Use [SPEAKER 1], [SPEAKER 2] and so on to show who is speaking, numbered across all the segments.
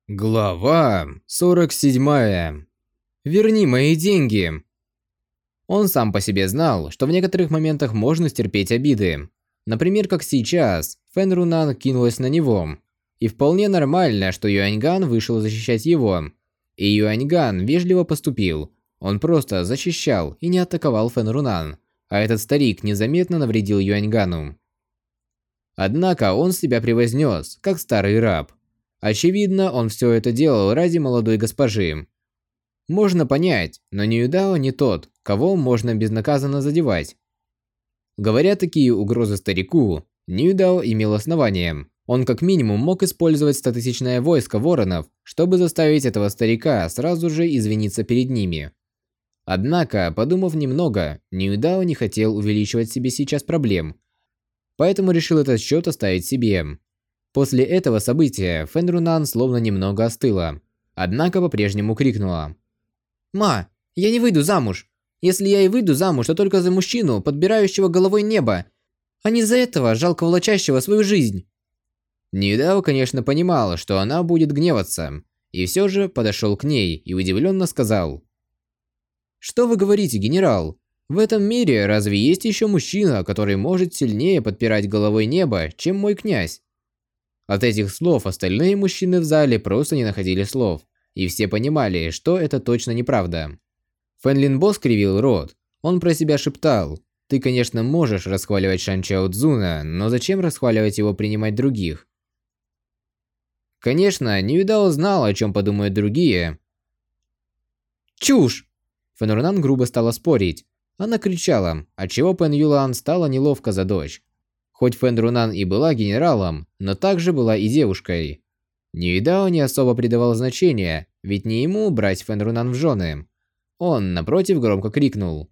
[SPEAKER 1] Глава 47. Верни мои деньги. Он сам по себе знал, что в некоторых моментах можно стерпеть обиды. Например, как сейчас, Фэн Рунан кинулась на него. И вполне нормально, что Юаньган вышел защищать его. И Юаньган вежливо поступил. Он просто защищал и не атаковал Фэн Рунан. А этот старик незаметно навредил Юаньгану. Однако он себя превознес, как старый раб. Очевидно, он все это делал ради молодой госпожи. Можно понять, но Ньюдао не тот, кого можно безнаказанно задевать. Говоря такие угрозы старику, Ньюдао имел основание. Он как минимум мог использовать 100-тысячное войско воронов, чтобы заставить этого старика сразу же извиниться перед ними. Однако, подумав немного, Ньюдао не хотел увеличивать себе сейчас проблем, поэтому решил этот счет оставить себе. После этого события Фэн Рунан словно немного остыла, однако по-прежнему крикнула: «Ма, я не выйду замуж! Если я и выйду замуж, то только за мужчину, подбирающего головой небо, а не за этого, жалко влачащего свою жизнь!» Ньюдао, конечно, понимала, что она будет гневаться, и все же подошел к ней и удивленно сказал: «Что вы говорите, генерал? В этом мире разве есть еще мужчина, который может сильнее подпирать головой небо, чем мой князь?» От этих слов остальные мужчины в зале просто не находили слов, и все понимали, что это точно неправда. Фэн Линбо скривил рот. Он про себя шептал: «Ты, конечно, можешь расхваливать Шан Чао Цзуна, но зачем расхваливать его принимать других?» Конечно, Ньюдао знал, о чем подумают другие. «Чушь!» Фэн Рунан грубо стала спорить. Она кричала, отчего Пэн Юлан стало неловко за дочь. Хоть Фэн Рунан и была генералом, но также была и девушкой. Ньюдао не особо придавал значения, ведь не ему брать Фэн Рунан в жены. Он, напротив, громко крикнул: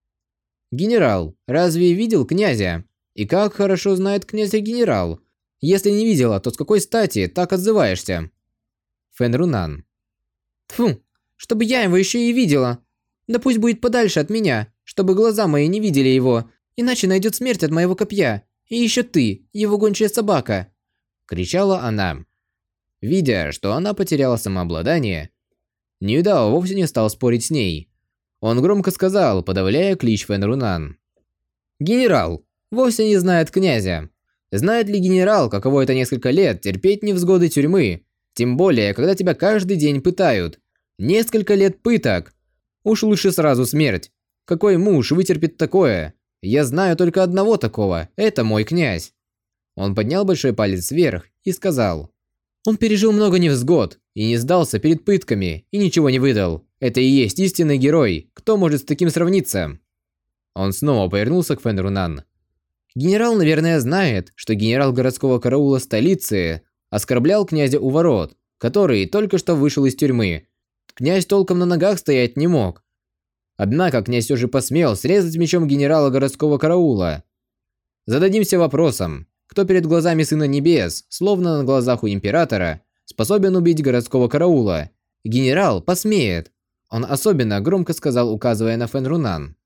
[SPEAKER 1] «Генерал, разве видел князя? И как хорошо знает князя генерал? Если не видела, то с какой стати так отзываешься?» Фэн Рунан: «Тьфу, чтобы я его еще и видела. Да пусть будет подальше от меня, чтобы глаза мои не видели его, иначе найдет смерть от моего копья. И еще ты, его гончая собака!» Кричала она. Видя, что она потеряла самообладание, Ньюдао вовсе не стал спорить с ней. Он громко сказал, подавляя клич Фэн Рунан: «Генерал вовсе не знает князя. Знает ли генерал, каково это несколько лет терпеть невзгоды тюрьмы? Тем более, когда тебя каждый день пытают. Несколько лет пыток. Уж лучше сразу смерть. Какой муж вытерпит такое? Я знаю только одного такого, это мой князь». Он поднял большой палец вверх и сказал: «Он пережил много невзгод и не сдался перед пытками и ничего не выдал. Это и есть истинный герой, кто может с таким сравниться?» Он снова повернулся к Фэн Рунан. «Генерал, наверное, знает, что генерал городского караула столицы оскорблял князя у ворот, который только что вышел из тюрьмы. Князь толком на ногах стоять не мог. Однако князь все же посмел срезать мечом генерала городского караула. Зададимся вопросом, кто перед глазами Сына Небес, словно на глазах у императора, способен убить городского караула? Генерал посмеет. Он особенно громко сказал, указывая на Фэн Рунан.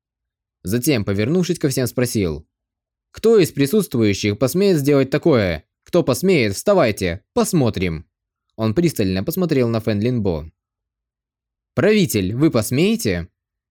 [SPEAKER 1] Затем, повернувшись ко всем, спросил: «Кто из присутствующих посмеет сделать такое? Кто посмеет, вставайте, посмотрим». Он пристально посмотрел на Фэн Линбо. «Правитель, вы посмеете?»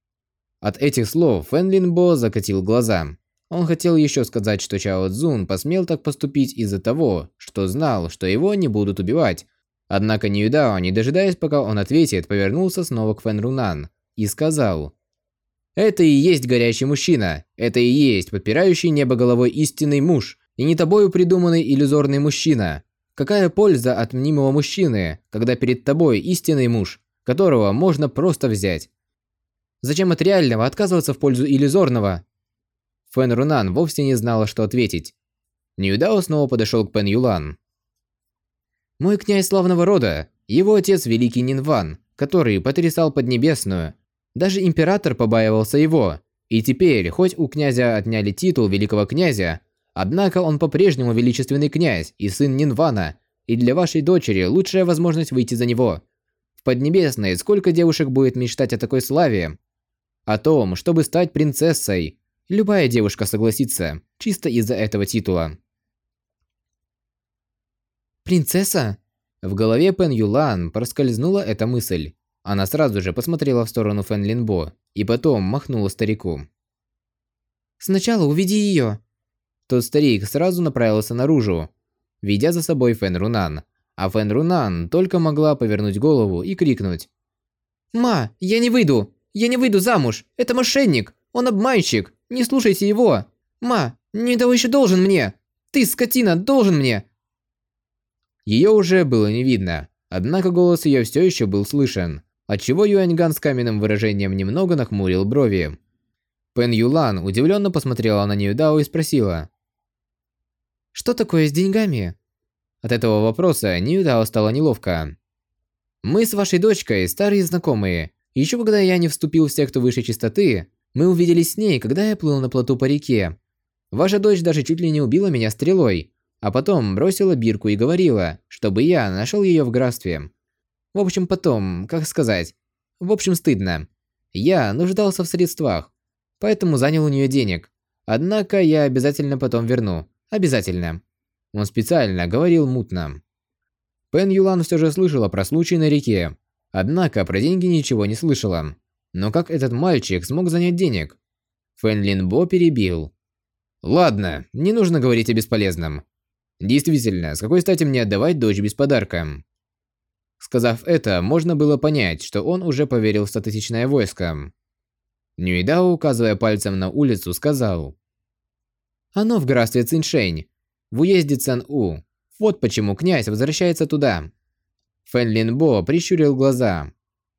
[SPEAKER 1] От этих слов Фэн Линбо закатил глаза. Он хотел еще сказать, что Чао Цзун посмел так поступить из-за того, что знал, что его не будут убивать. Однако Ньюдао, не дожидаясь, пока он ответит, повернулся снова к Фэн Рунан и сказал: «Это и есть горящий мужчина. Это и есть подпирающий небо головой истинный муж, и не тобою придуманный иллюзорный мужчина. Какая польза от мнимого мужчины, когда перед тобой истинный муж, которого можно просто взять? Зачем от реального отказываться в пользу иллюзорного?» Фэн Рунан вовсе не знала, что ответить. Ньюдао снова подошел к Пэн Юлан. «Мой князь славного рода, его отец великий Нинван, который потрясал Поднебесную. Даже император побаивался его. И теперь, хоть у князя отняли титул великого князя, однако он по-прежнему величественный князь и сын Нинвана, и для вашей дочери лучшая возможность выйти за него. В Поднебесной сколько девушек будет мечтать о такой славе? О том, чтобы стать принцессой. Любая девушка согласится, чисто из-за этого титула». «Принцесса? В голове Пен Юлан проскользнула эта мысль. Она сразу же посмотрела в сторону Фэн Линбо и потом махнула старику.
[SPEAKER 2] «Сначала уведи ее!»
[SPEAKER 1] Тот старик сразу направился наружу, ведя за собой Фэн Рунан. А Фэн Рунан только могла повернуть голову и крикнуть.
[SPEAKER 2] «Ма, я не выйду! Я не выйду замуж! Это мошенник! Он обманщик! Не слушайте его! Ма, Нюйдао еще должен мне! Ты, скотина, должен мне!»
[SPEAKER 1] Ее уже было не видно, однако голос ее все еще был слышен, отчего Юаньган с каменным выражением немного нахмурил брови. Пен Юлан удивленно посмотрела на Нюйдао и спросила.
[SPEAKER 2] «Что такое с деньгами?»
[SPEAKER 1] От этого вопроса Нюйдао стало неловко. «Мы с вашей дочкой старые знакомые. Еще когда я не вступил в секту высшей чистоты, мы увиделись с ней, когда я плыл на плоту по реке. Ваша дочь даже чуть ли не убила меня стрелой, а потом бросила бирку и говорила, чтобы я нашел ее в графстве. В общем, потом, как сказать, в общем, стыдно. Я нуждался в средствах, поэтому занял у нее денег. Однако я обязательно потом верну. Обязательно». Он специально говорил мутно. Пен Юлан все же слышала про случай на реке, однако про деньги ничего не слышала. Но как этот мальчик смог занять денег? Фэн Линбо перебил. «Ладно, не нужно говорить о бесполезном. Действительно, с какой стати мне отдавать дочь без подарка?» Сказав это, можно было понять, что он уже поверил в статистичное войско. Нюйдао, указывая пальцем на улицу, сказал. «Оно в графстве Циншэнь, в уезде Цэн-У. Вот почему князь возвращается туда». Фэн Линбо прищурил глаза.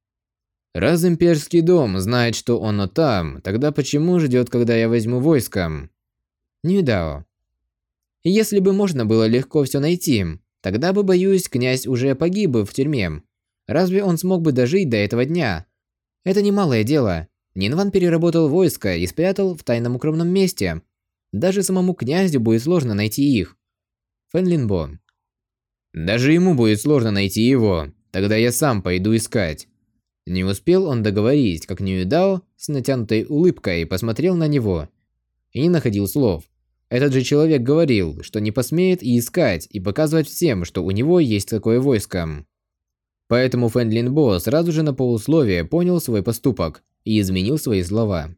[SPEAKER 1] «Раз имперский дом знает, что оно там, тогда почему ждет, когда я возьму войско?» Нюйдао. «Если бы можно было легко все найти, тогда бы, боюсь, князь уже погиб бы в тюрьме. Разве он смог бы дожить до этого дня? Это немалое дело. Нинван переработал войско и спрятал в тайном укромном месте. Даже самому князю будет сложно найти их». Фэн Линбо. «Даже ему будет сложно найти его. Тогда я сам пойду искать». Не успел он договорить, как Нюйдао с натянутой улыбкой посмотрел на него и не находил слов. Этот же человек говорил, что не посмеет и искать, и показывать всем, что у него есть такое войско. Поэтому Фэн Линбо сразу же на полусловие понял свой поступок и изменил свои слова.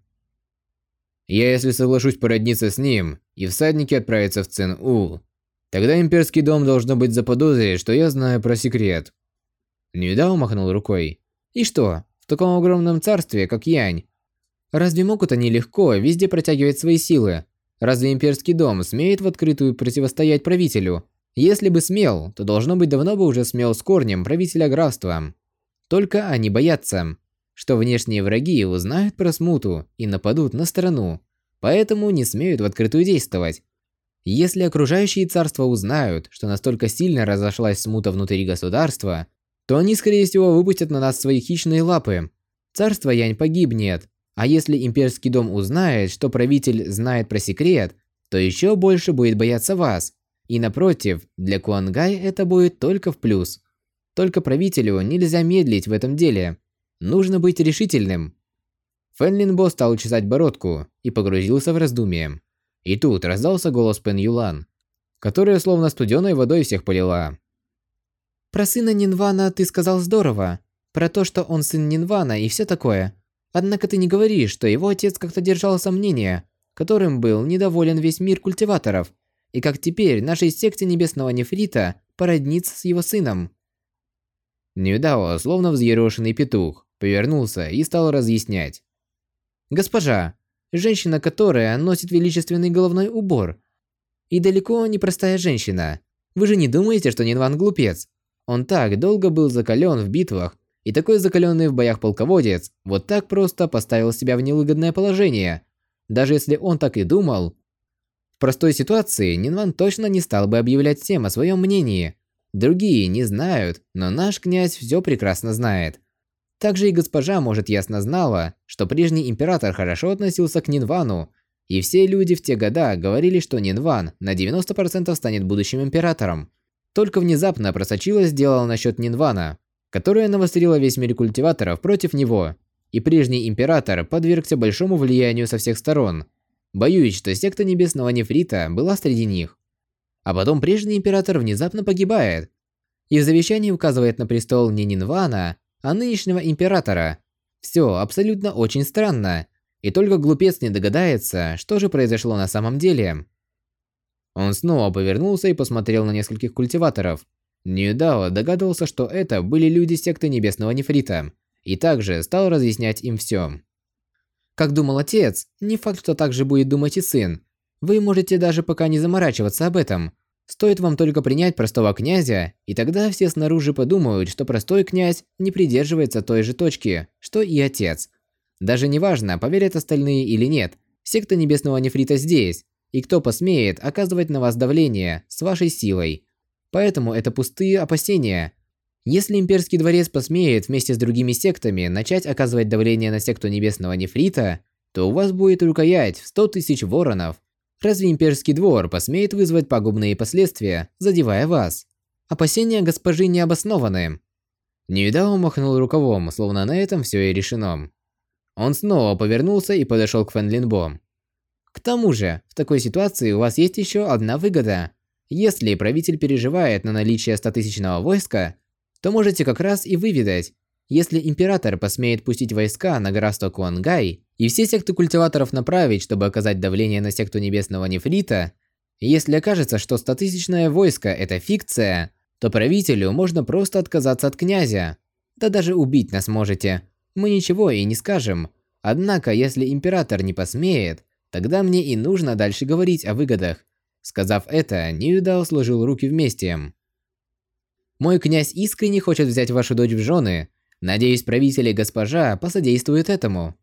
[SPEAKER 1] «Я, если соглашусь породниться с ним, и всадники отправятся в Цэн-У, тогда имперский дом должно быть заподозрит, что я знаю про секрет». Нюйдао махнул рукой. «И что, в таком огромном царстве, как Янь, разве могут они легко везде протягивать свои силы? Разве имперский дом смеет в открытую противостоять правителю? Если бы смел, то должно быть давно бы уже смел с корнем правителя графства. Только они боятся, что внешние враги узнают про смуту и нападут на страну, поэтому не смеют в открытую действовать. Если окружающие царства узнают, что настолько сильно разошлась смута внутри государства, то они, скорее всего, выпустят на нас свои хищные лапы. Царство Янь погибнет, а если имперский дом узнает, что правитель знает про секрет, то еще больше будет бояться вас. И напротив, для Куангай это будет только в плюс. Только правителю нельзя медлить в этом деле. Нужно быть решительным». Фэн Линбо стал чесать бородку и погрузился в раздумье. И тут раздался голос Пен Юлан, которая словно студеной водой всех полила.
[SPEAKER 2] «Про сына Нинвана ты сказал здорово. Про то, что он сын Нинвана и все такое. Однако ты не говоришь, что его отец как-то держал сомнения, которым был недоволен весь мир культиваторов, и как теперь нашей секте Небесного Нефрита породниться с его сыном».
[SPEAKER 1] Нюйдао, словно взъерошенный петух, повернулся и стал разъяснять.
[SPEAKER 2] «Госпожа, женщина, которая носит величественный головной убор. И далеко не простая женщина. Вы же не думаете, что Нинван глупец? Он так долго был закален в битвах, и такой закаленный в боях полководец вот так просто поставил себя в невыгодное положение. Даже если он так и думал, в простой ситуации Нинван точно не стал бы объявлять всем о своем мнении. Другие не знают, но наш князь все прекрасно знает. Также и госпожа, может, ясно знала, что прежний император хорошо относился к Нинвану, и все люди в те года говорили, что Нинван на 90% станет будущим императором. Только внезапно просочилось дело насчет Нинвана, которое навострило весь мир культиваторов против него, и прежний император подвергся большому влиянию со всех сторон. Боюсь, что секта Небесного Нефрита была среди них. А потом прежний император внезапно погибает. И в завещании указывает на престол не Нинвана, а нынешнего императора. Все абсолютно очень странно, и только глупец не догадается, что же произошло на самом деле. Он снова повернулся и посмотрел на нескольких культиваторов. Ньюдао догадывался, что это были люди секты Небесного Нефрита, и также стал разъяснять им все. Как думал отец, не факт, что так же будет думать и сын. Вы можете даже пока не заморачиваться об этом. Стоит вам только принять простого князя, и тогда все снаружи подумают, что простой князь не придерживается той же точки, что и отец. Даже неважно, поверят остальные или нет, секта Небесного Нефрита здесь, и кто посмеет оказывать на вас давление с вашей силой. Поэтому это пустые опасения. Если имперский дворец посмеет вместе с другими сектами начать оказывать давление на секту Небесного Нефрита, то у вас будет рукоять в 100 тысяч воронов. Разве имперский двор посмеет вызвать пагубные последствия, задевая вас? Опасения госпожи не обоснованы. Ньюдао махнул рукавом, словно на этом все и решено. Он снова повернулся и подошел к Фэн Линбо. К тому же, в такой ситуации у вас есть еще одна выгода. Если правитель переживает на наличие 100-тысячного войска, то можете как раз и выведать. Если император посмеет пустить войска на графство Куангай и все секты культиваторов направить, чтобы оказать давление на секту Небесного Нефрита, если окажется, что 100-тысячное войско – это фикция, то правителю можно просто отказаться от князя. Да даже убить нас можете. Мы ничего и не скажем. Однако, если император не посмеет, тогда мне и нужно дальше говорить о выгодах. Сказав это, Ньюдао сложил руки вместе. Мой князь искренне хочет взять вашу дочь в жены. Надеюсь, правитель и госпожа посодействуют этому.